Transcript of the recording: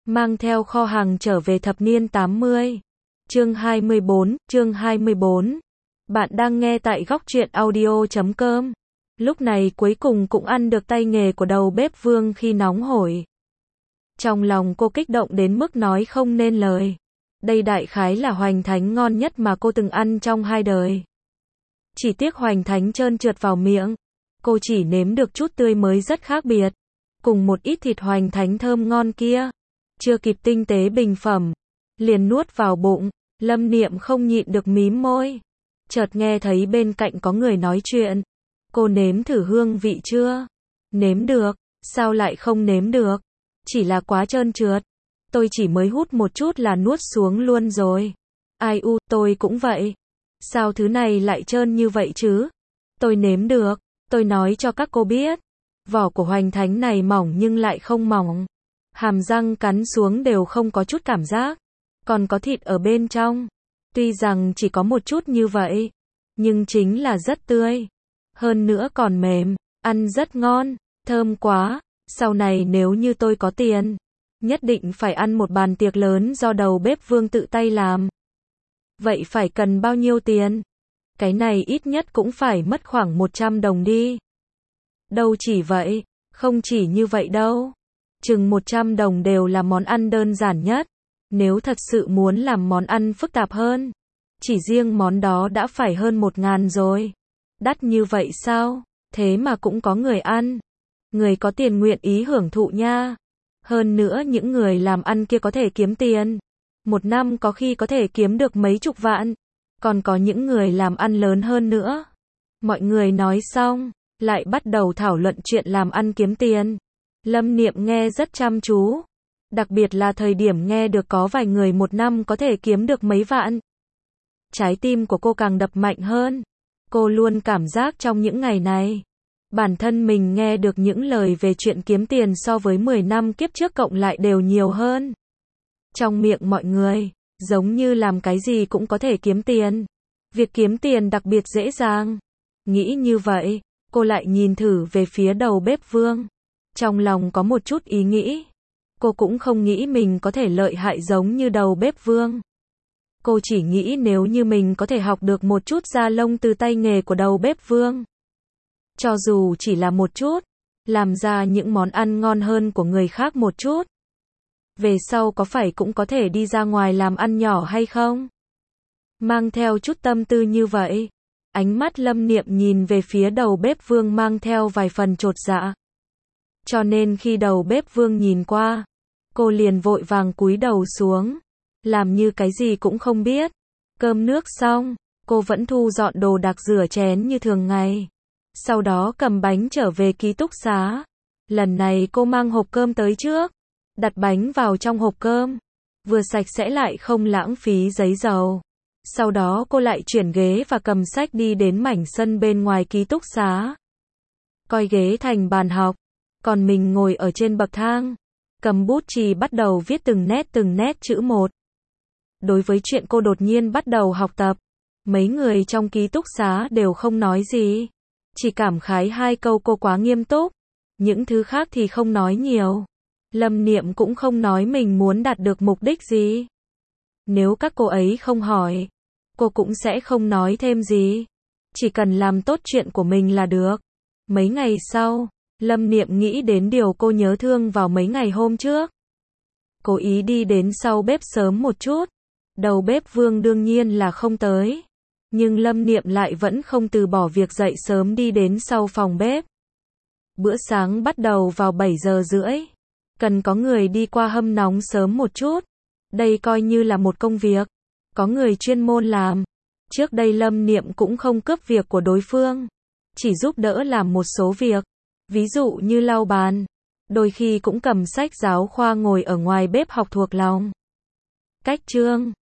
mang theo kho hàng trở về thập niên 80. Chương 24. Bạn đang nghe tại góc truyện audio.com. Lúc này cuối cùng cũng ăn được tay nghề của đầu bếp Vương khi nóng hổi. Trong lòng cô kích động đến mức nói không nên lời. Đây đại khái là hoành thánh ngon nhất mà cô từng ăn trong 2 đời. Chỉ tiếc hoành thánh trơn trượt vào miệng. Cô chỉ nếm được chút tươi mới rất khác biệt. Cùng một ít thịt hoành thánh thơm ngon kia. Chưa kịp tinh tế bình phẩm. Liền nuốt vào bụng. Lâm Niệm không nhịn được mím môi. Chợt nghe thấy bên cạnh có người nói chuyện. Cô nếm thử hương vị chưa? Nếm được. Sao lại không nếm được? Chỉ là quá trơn trượt. Tôi chỉ mới hút một chút là nuốt xuống luôn rồi. Ai u, tôi cũng vậy. Sao thứ này lại trơn như vậy chứ? Tôi nếm được. Tôi nói cho các cô biết. Vỏ của hoành thánh này mỏng nhưng lại không mỏng. Hàm răng cắn xuống đều không có chút cảm giác. Còn có thịt ở bên trong. Tuy rằng chỉ có một chút như vậy. Nhưng chính là rất tươi. Hơn nữa còn mềm. Ăn rất ngon. Thơm quá. Sau này nếu như tôi có tiền. Nhất định phải ăn một bàn tiệc lớn do đầu bếp Vương tự tay làm. Vậy phải cần bao nhiêu tiền? Cái này ít nhất cũng phải mất khoảng 100 đồng đi. Đâu chỉ vậy. Không chỉ như vậy đâu. Chừng 100 đồng đều là món ăn đơn giản nhất. Nếu thật sự muốn làm món ăn phức tạp hơn. Chỉ riêng món đó đã phải hơn 1.000 rồi. Đắt như vậy sao? Thế mà cũng có người ăn. Người có tiền nguyện ý hưởng thụ nha. Hơn nữa những người làm ăn kia có thể kiếm tiền. Một năm có khi có thể kiếm được mấy chục vạn. Còn có những người làm ăn lớn hơn nữa. Mọi người nói xong, lại bắt đầu thảo luận chuyện làm ăn kiếm tiền. Lâm Niệm nghe rất chăm chú. Đặc biệt là thời điểm nghe được có vài người một năm có thể kiếm được mấy vạn. Trái tim của cô càng đập mạnh hơn. Cô luôn cảm giác trong những ngày này. Bản thân mình nghe được những lời về chuyện kiếm tiền so với 10 năm kiếp trước cộng lại đều nhiều hơn. Trong miệng mọi người, giống như làm cái gì cũng có thể kiếm tiền. Việc kiếm tiền đặc biệt dễ dàng. Nghĩ như vậy, cô lại nhìn thử về phía đầu bếp Vương. Trong lòng có một chút ý nghĩ. Cô cũng không nghĩ mình có thể lợi hại giống như đầu bếp Vương. Cô chỉ nghĩ nếu như mình có thể học được một chút da lông từ tay nghề của đầu bếp Vương. Cho dù chỉ là một chút, làm ra những món ăn ngon hơn của người khác một chút. Về sau có phải cũng có thể đi ra ngoài làm ăn nhỏ hay không? Mang theo chút tâm tư như vậy, ánh mắt Lâm Niệm nhìn về phía đầu bếp Vương mang theo vài phần chột dạ. Cho nên khi đầu bếp Vương nhìn qua, cô liền vội vàng cúi đầu xuống, làm như cái gì cũng không biết. Cơm nước xong, cô vẫn thu dọn đồ đạc rửa chén như thường ngày. Sau đó cầm bánh trở về ký túc xá. Lần này cô mang hộp cơm tới trước. Đặt bánh vào trong hộp cơm. Vừa sạch sẽ lại không lãng phí giấy dầu. Sau đó cô lại chuyển ghế và cầm sách đi đến mảnh sân bên ngoài ký túc xá. Coi ghế thành bàn học. Còn mình ngồi ở trên bậc thang. Cầm bút chì bắt đầu viết từng nét chữ một. Đối với chuyện cô đột nhiên bắt đầu học tập, mấy người trong ký túc xá đều không nói gì. Chỉ cảm khái 2 câu cô quá nghiêm túc. Những thứ khác thì không nói nhiều. Lâm Niệm cũng không nói mình muốn đạt được mục đích gì. Nếu các cô ấy không hỏi, cô cũng sẽ không nói thêm gì. Chỉ cần làm tốt chuyện của mình là được. Mấy ngày sau, Lâm Niệm nghĩ đến điều cô nhớ thương vào mấy ngày hôm trước. Cố ý đi đến sau bếp sớm một chút. Đầu bếp Vương đương nhiên là không tới. Nhưng Lâm Niệm lại vẫn không từ bỏ việc dậy sớm đi đến sau phòng bếp. Bữa sáng bắt đầu vào 7 giờ rưỡi. Cần có người đi qua hâm nóng sớm một chút. Đây coi như là một công việc. Có người chuyên môn làm. Trước đây Lâm Niệm cũng không cướp việc của đối phương. Chỉ giúp đỡ làm một số việc. Ví dụ như lau bàn. Đôi khi cũng cầm sách giáo khoa ngồi ở ngoài bếp học thuộc lòng. Cách chương